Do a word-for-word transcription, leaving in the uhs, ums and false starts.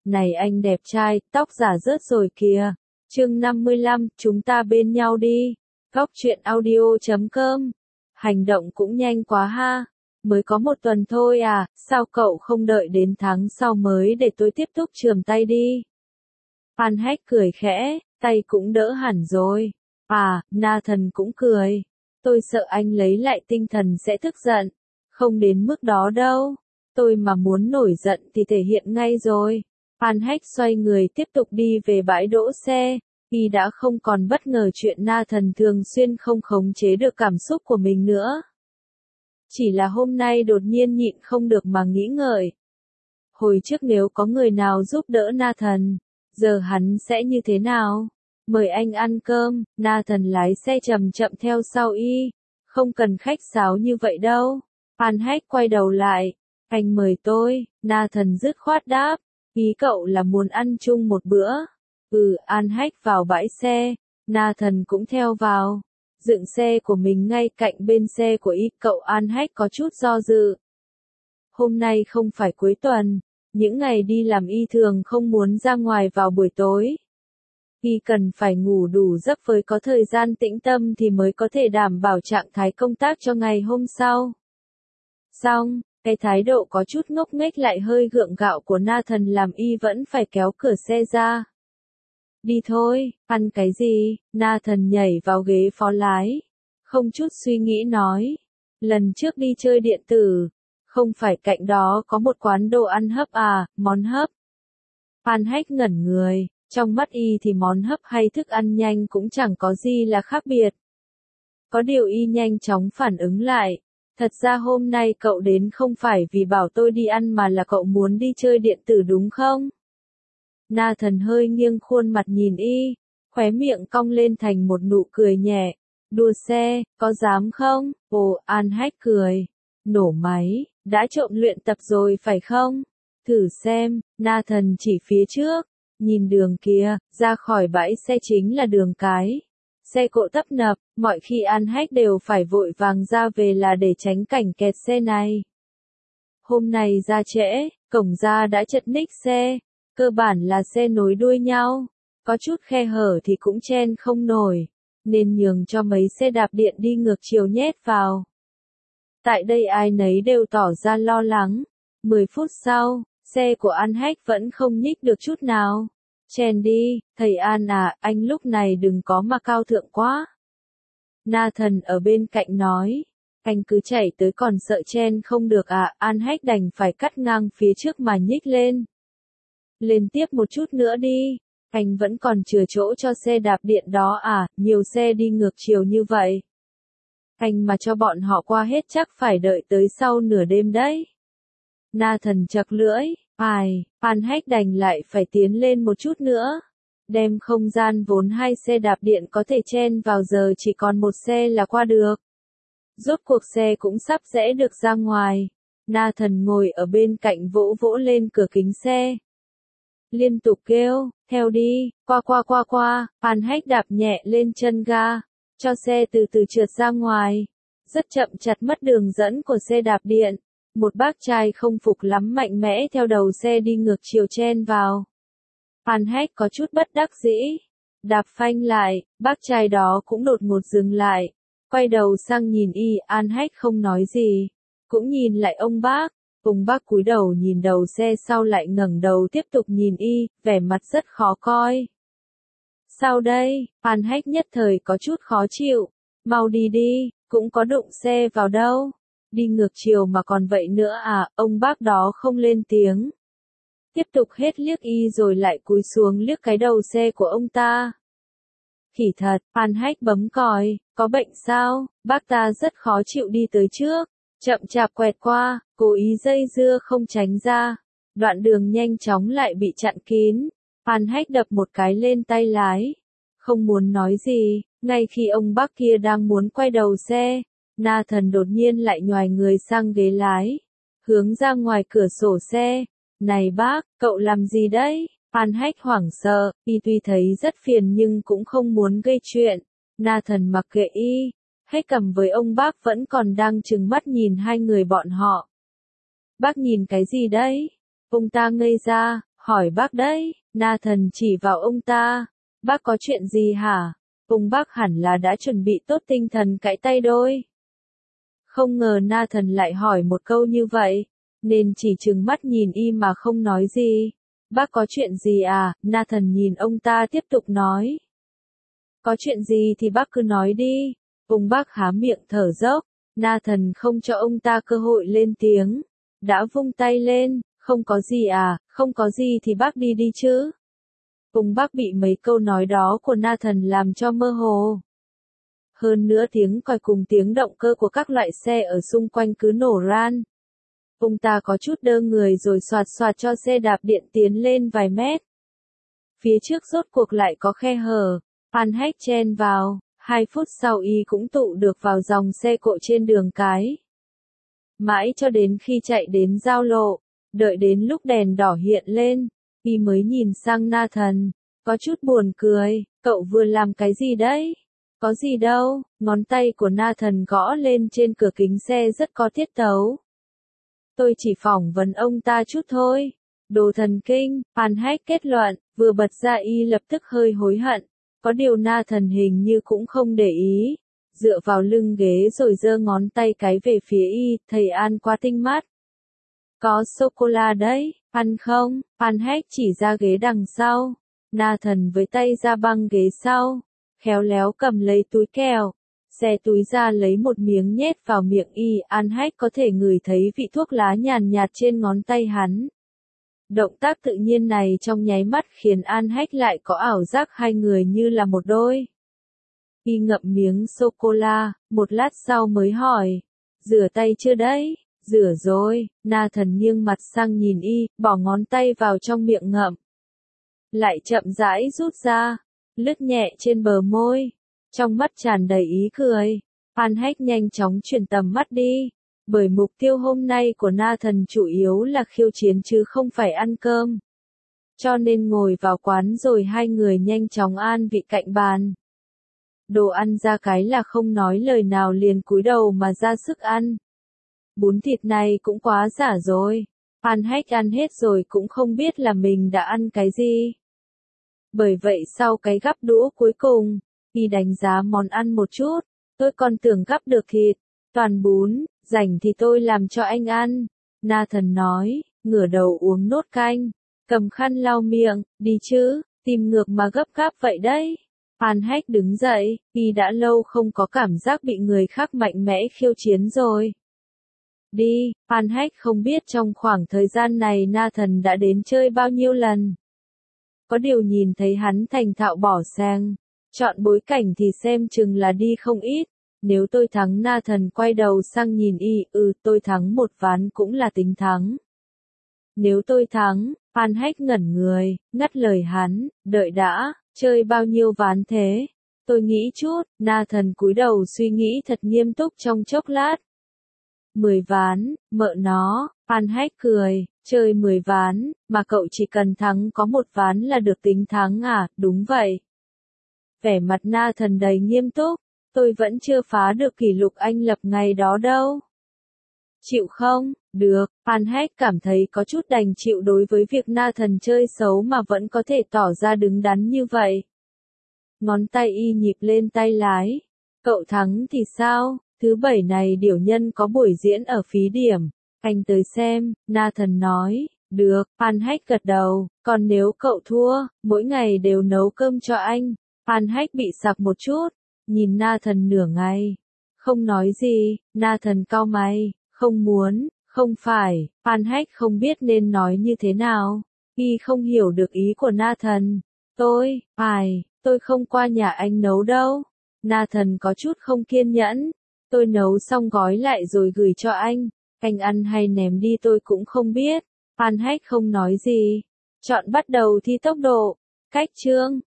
Này anh đẹp trai, tóc giả rớt rồi kìa. Chương năm mươi lăm, chúng ta bên nhau đi. Góc truyện audio chấm com. Hành động cũng nhanh quá ha. Mới có một tuần thôi à, sao cậu không đợi đến tháng sau mới để tôi tiếp tục chườm tay đi? An Hách cười khẽ, tay cũng đỡ hẳn rồi. À, Nathan cũng cười. Tôi sợ anh lấy lại tinh thần sẽ tức giận. Không đến mức đó đâu. Tôi mà muốn nổi giận thì thể hiện ngay rồi. An Hách xoay người tiếp tục đi về bãi đỗ xe. Y đã không còn bất ngờ chuyện Nathan thường xuyên không khống chế được cảm xúc của mình nữa. Chỉ là hôm nay đột nhiên nhịn không được mà nghĩ ngợi. Hồi trước nếu có người nào giúp đỡ Nathan, giờ hắn sẽ như thế nào? Mời anh ăn cơm, Nathan lái xe chậm chậm theo sau y. Không cần khách sáo như vậy đâu. An Hách quay đầu lại. Anh mời tôi, Nathan dứt khoát đáp. Ý cậu là muốn ăn chung một bữa. Ừ, An Hách vào bãi xe. Nathan cũng theo vào. Dựng xe của mình ngay cạnh bên xe của y. Cậu An Hách có chút do dự. Hôm nay không phải cuối tuần. Những ngày đi làm y thường không muốn ra ngoài vào buổi tối. Y cần phải ngủ đủ giấc với có thời gian tĩnh tâm thì mới có thể đảm bảo trạng thái công tác cho ngày hôm sau. Xong, cái thái độ có chút ngốc nghếch lại hơi gượng gạo của Nathan làm y vẫn phải kéo cửa xe ra. Đi thôi, ăn cái gì? Nathan nhảy vào ghế phó lái. Không chút suy nghĩ nói. Lần trước đi chơi điện tử. Không phải cạnh đó có một quán đồ ăn hấp à, món hấp. An Hách ngẩn người. Trong mắt y thì món hấp hay thức ăn nhanh cũng chẳng có gì là khác biệt. Có điều y nhanh chóng phản ứng lại. Thật ra hôm nay cậu đến không phải vì bảo tôi đi ăn mà là cậu muốn đi chơi điện tử đúng không? Nathan hơi nghiêng khuôn mặt nhìn y, khóe miệng cong lên thành một nụ cười nhẹ. Đua xe, có dám không? Ồ, An Hách cười. Nổ máy, đã trộm luyện tập rồi phải không? Thử xem, Nathan chỉ phía trước. Nhìn đường kia, ra khỏi bãi xe chính là đường cái. Xe cộ tấp nập, mọi khi An Hách đều phải vội vàng ra về là để tránh cảnh kẹt xe này. Hôm nay ra trễ, cổng ra đã chật ních xe, cơ bản là xe nối đuôi nhau, có chút khe hở thì cũng chen không nổi, nên nhường cho mấy xe đạp điện đi ngược chiều nhét vào. Tại đây ai nấy đều tỏ ra lo lắng. Mười phút sau, xe của An Hách vẫn không nhích được chút nào. Chen đi, thầy An à, anh lúc này đừng có mà cao thượng quá. Nathan ở bên cạnh nói, anh cứ chạy tới còn sợ chen không được à, An Hách đành phải cắt ngang phía trước mà nhích lên. Lên tiếp một chút nữa đi, anh vẫn còn chừa chỗ cho xe đạp điện đó à, nhiều xe đi ngược chiều như vậy. Anh mà cho bọn họ qua hết chắc phải đợi tới sau nửa đêm đấy. Nathan chật lưỡi. Ai, An Hách đành lại phải tiến lên một chút nữa. Đem không gian vốn hai xe đạp điện có thể chen vào giờ chỉ còn một xe là qua được. Rốt cuộc xe cũng sắp rẽ được ra ngoài. Nathan ngồi ở bên cạnh vỗ vỗ lên cửa kính xe. Liên tục kêu, theo đi, qua qua qua qua, An Hách đạp nhẹ lên chân ga, cho xe từ từ trượt ra ngoài. Rất chậm chặt mất đường dẫn của xe đạp điện. Một bác trai không phục lắm mạnh mẽ theo đầu xe đi ngược chiều chen vào. An Hách có chút bất đắc dĩ. Đạp phanh lại, bác trai đó cũng đột ngột dừng lại. Quay đầu sang nhìn y, An Hách không nói gì. Cũng nhìn lại ông bác. Ông bác cúi đầu nhìn đầu xe sau lại ngẩng đầu tiếp tục nhìn y, vẻ mặt rất khó coi. Sao đây? An Hách nhất thời có chút khó chịu. Mau đi đi, cũng có đụng xe vào đâu. Đi ngược chiều mà còn vậy nữa à, ông bác đó không lên tiếng. Tiếp tục hết liếc y rồi lại cúi xuống liếc cái đầu xe của ông ta. Khỉ thật, An Hách bấm còi, có bệnh sao, bác ta rất khó chịu đi tới trước. Chậm chạp quẹt qua, cố ý dây dưa không tránh ra. Đoạn đường nhanh chóng lại bị chặn kín. An Hách đập một cái lên tay lái. Không muốn nói gì, ngay khi ông bác kia đang muốn quay đầu xe. Nathan đột nhiên lại nhoài người sang ghế lái, hướng ra ngoài cửa sổ xe. Này bác, cậu làm gì đấy? An Hách hoảng sợ, y tuy thấy rất phiền nhưng cũng không muốn gây chuyện. Nathan mặc kệ y, hét cầm với ông bác vẫn còn đang trừng mắt nhìn hai người bọn họ. Bác nhìn cái gì đấy? Ông ta ngây ra, Hỏi bác đấy, Nathan chỉ vào ông ta. Bác có chuyện gì hả? Ông bác hẳn là đã chuẩn bị tốt tinh thần cãi tay đôi. Không ngờ Nathan lại hỏi một câu như vậy, nên chỉ trừng mắt nhìn y mà không nói gì. Bác có chuyện gì à? Nathan nhìn ông ta tiếp tục nói. Có chuyện gì thì bác cứ nói đi. Ông bác há miệng thở dốc. Nathan không cho ông ta cơ hội lên tiếng. Đã vung tay lên, không có gì à, không có gì thì bác đi đi chứ. Ông bác bị mấy câu nói đó của Nathan làm cho mơ hồ. Hơn nữa tiếng còi cùng tiếng động cơ của các loại xe ở xung quanh cứ nổ ran. Ông ta có chút đơ người rồi xoạt xoạt cho xe đạp điện tiến lên vài mét. Phía trước rốt cuộc lại có khe hở, Phan Hách chen vào, hai phút sau y cũng tụ được vào dòng xe cộ trên đường cái. Mãi cho đến khi chạy đến giao lộ, đợi đến lúc đèn đỏ hiện lên, y mới nhìn sang Nathan, có chút buồn cười, cậu vừa làm cái gì đấy? Có gì đâu, ngón tay của Nathan gõ lên trên cửa kính xe rất có tiết tấu. Tôi chỉ phỏng vấn ông ta chút thôi. Đồ thần kinh, Phan Hách kết luận, vừa bật ra y lập tức hơi hối hận. Có điều Nathan hình như cũng không để ý. Dựa vào lưng ghế rồi giơ ngón tay cái về phía y, thầy An quá tinh mắt. Có sô-cô-la đấy, ăn không? Phan Hách chỉ ra ghế đằng sau. Nathan với tay ra băng ghế sau, khéo léo cầm lấy túi kẹo. Xẻ túi ra lấy một miếng nhét vào miệng y, An Hách có thể ngửi thấy vị thuốc lá nhàn nhạt trên ngón tay hắn. Động tác tự nhiên này trong nháy mắt khiến An Hách lại có ảo giác hai người như là một đôi. Y ngậm miếng sô-cô-la, một lát sau mới hỏi, rửa tay chưa đấy? Rửa rồi, Nathan nghiêng mặt sang nhìn y, bỏ ngón tay vào trong miệng ngậm. Lại chậm rãi rút ra, lướt nhẹ trên bờ môi. Trong mắt tràn đầy ý cười, Phan Hách nhanh chóng chuyển tầm mắt đi, bởi mục tiêu hôm nay của Nathan chủ yếu là khiêu chiến chứ không phải ăn cơm. Cho nên ngồi vào quán rồi hai người nhanh chóng an vị cạnh bàn. Đồ ăn ra cái là không nói lời nào liền cúi đầu mà ra sức ăn. Bún thịt này cũng quá giả rồi, Phan Hách ăn hết rồi cũng không biết là mình đã ăn cái gì. Bởi vậy sau cái gắp đũa cuối cùng, y đánh giá món ăn một chút, tôi còn tưởng gắp được thịt, toàn bún, rảnh thì tôi làm cho anh ăn. Nathan nói, ngửa đầu uống nốt canh, cầm khăn lau miệng, đi chứ, tìm ngược mà gấp gáp vậy đấy. Phan Hách đứng dậy, y đã lâu không có cảm giác bị người khác mạnh mẽ khiêu chiến rồi. Đi, Phan Hách không biết trong khoảng thời gian này Nathan đã đến chơi bao nhiêu lần. Có điều nhìn thấy hắn thành thạo bỏ sang. Chọn bối cảnh thì xem chừng là đi không ít. Nếu tôi thắng Nathan quay đầu sang nhìn y, ừ tôi thắng một ván cũng là tính thắng. Nếu tôi thắng, Phan Hách ngẩn người, ngắt lời hắn, đợi đã, chơi bao nhiêu ván thế? Tôi nghĩ chút, Nathan cúi đầu suy nghĩ thật nghiêm túc trong chốc lát. Mười ván, mợ nó, Phan Hách cười, chơi mười ván, mà cậu chỉ cần thắng có một ván là được tính thắng à, đúng vậy. Vẻ mặt Nathan đầy nghiêm túc, tôi vẫn chưa phá được kỷ lục anh lập ngày đó đâu. Chịu không? Được, Phan Hách cảm thấy có chút đành chịu đối với việc Nathan chơi xấu mà vẫn có thể tỏ ra đứng đắn như vậy. Ngón tay y nhịp lên tay lái. Cậu thắng thì sao? Thứ bảy này điểu nhân có buổi diễn ở Phí Điểm. Anh tới xem, Nathan nói. Được, Phan Hách gật đầu. Còn nếu cậu thua, mỗi ngày đều nấu cơm cho anh. Phan Hách bị sặc một chút. Nhìn Nathan nửa ngày. Không nói gì, Nathan cau mày. Không muốn, không phải. Phan Hách không biết nên nói như thế nào. Y không hiểu được ý của Nathan. Tôi, phải, tôi không qua nhà anh nấu đâu. Nathan có chút không kiên nhẫn. Tôi nấu xong gói lại rồi gửi cho anh. Anh ăn hay ném đi tôi cũng không biết. Phan Hách không nói gì. Chọn bắt đầu thi tốc độ. Cách chương.